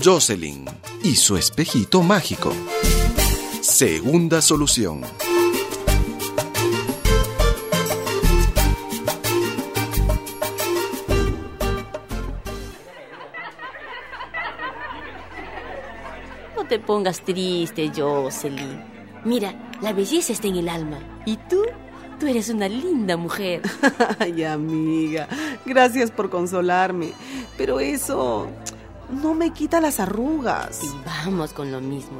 Jocelyn y su espejito mágico. Segunda solución. No te pongas triste, Jocelyn. Mira, la belleza está en el alma. ¿Y tú? Tú eres una linda mujer. Ay, amiga, gracias por consolarme. Pero eso no me quita las arrugas. Y vamos con lo mismo.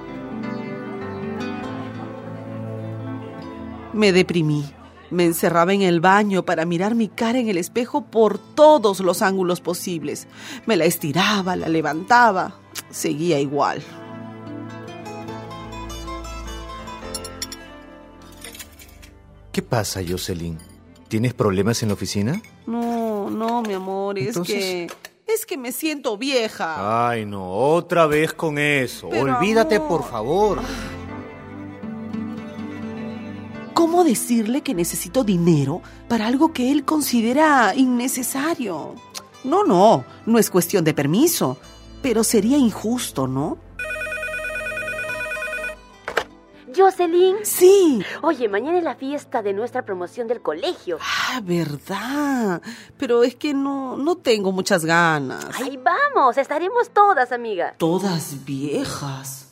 Me deprimí. Me encerraba en el baño para mirar mi cara en el espejo por todos los ángulos posibles. Me la estiraba, la levantaba. Seguía igual. ¿Qué pasa, Jocelyn? ¿Tienes problemas en la oficina? No, mi amor, ¿Entonces? es que me siento vieja. Ay, no, otra vez con eso. Pero, Olvídate, amor. por favor. ¿Cómo decirle que necesito dinero para algo que él considera innecesario? No es cuestión de permiso, pero sería injusto, ¿no? Jocelyn. Sí. Oye, mañana es la fiesta de nuestra promoción del colegio. Ah, verdad. Pero es que no tengo muchas ganas. Ay, vamos, estaremos todas, amiga. Todas viejas.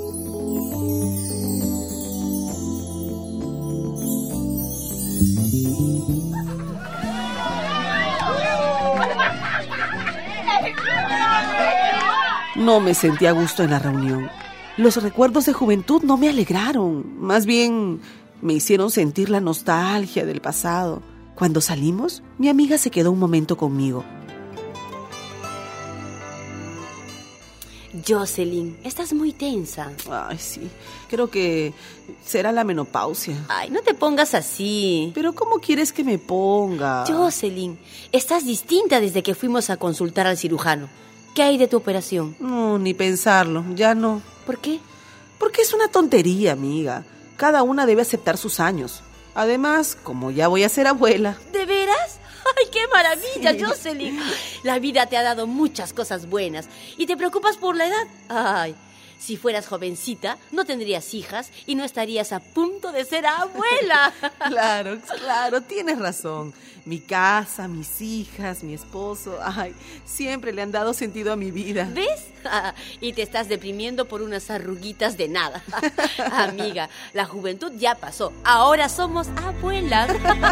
No me sentí a gusto en la reunión. Los recuerdos de juventud no me alegraron. Más bien, me hicieron sentir la nostalgia del pasado. Cuando salimos, mi amiga se quedó un momento conmigo. Jocelyn, estás muy tensa. Ay, sí. Creo que será la menopausia. Ay, no te pongas así. Pero ¿cómo quieres que me ponga? Jocelyn, estás distinta desde que fuimos a consultar al cirujano. ¿Qué hay de tu operación? No, ni pensarlo. Ya no. ¿Por qué? Porque es una tontería, amiga. Cada una debe aceptar sus años. Además, como ya voy a ser abuela. ¿De veras? ¡Ay, qué maravilla, Sí. Jocelyn! La vida te ha dado muchas cosas buenas y te preocupas por la edad. Ay, si fueras jovencita, no tendrías hijas y no estarías a punto de ser abuela. Claro, tienes razón. Mi casa, mis hijas, mi esposo, ay, siempre le han dado sentido a mi vida. ¿Ves? Y te estás deprimiendo por unas arruguitas de nada. Amiga, la juventud ya pasó. Ahora somos abuelas.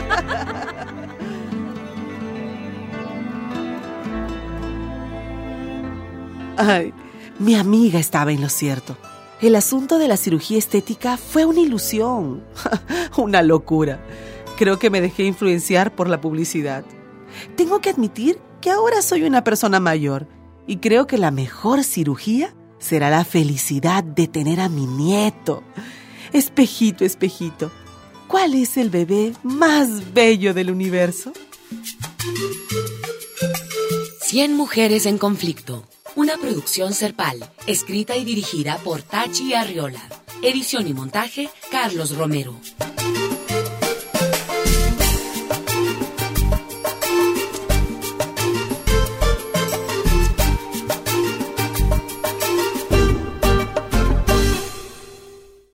Ay, mi amiga estaba en lo cierto. El asunto de la cirugía estética fue una ilusión, una locura. Creo que me dejé influenciar por la publicidad. Tengo que admitir que ahora soy una persona mayor y creo que la mejor cirugía será la felicidad de tener a mi nieto. Espejito, espejito, ¿cuál es el bebé más bello del universo? 100 mujeres en conflicto. Una producción Serpal, escrita y dirigida por Tachi Arriola. Edición y montaje, Carlos Romero.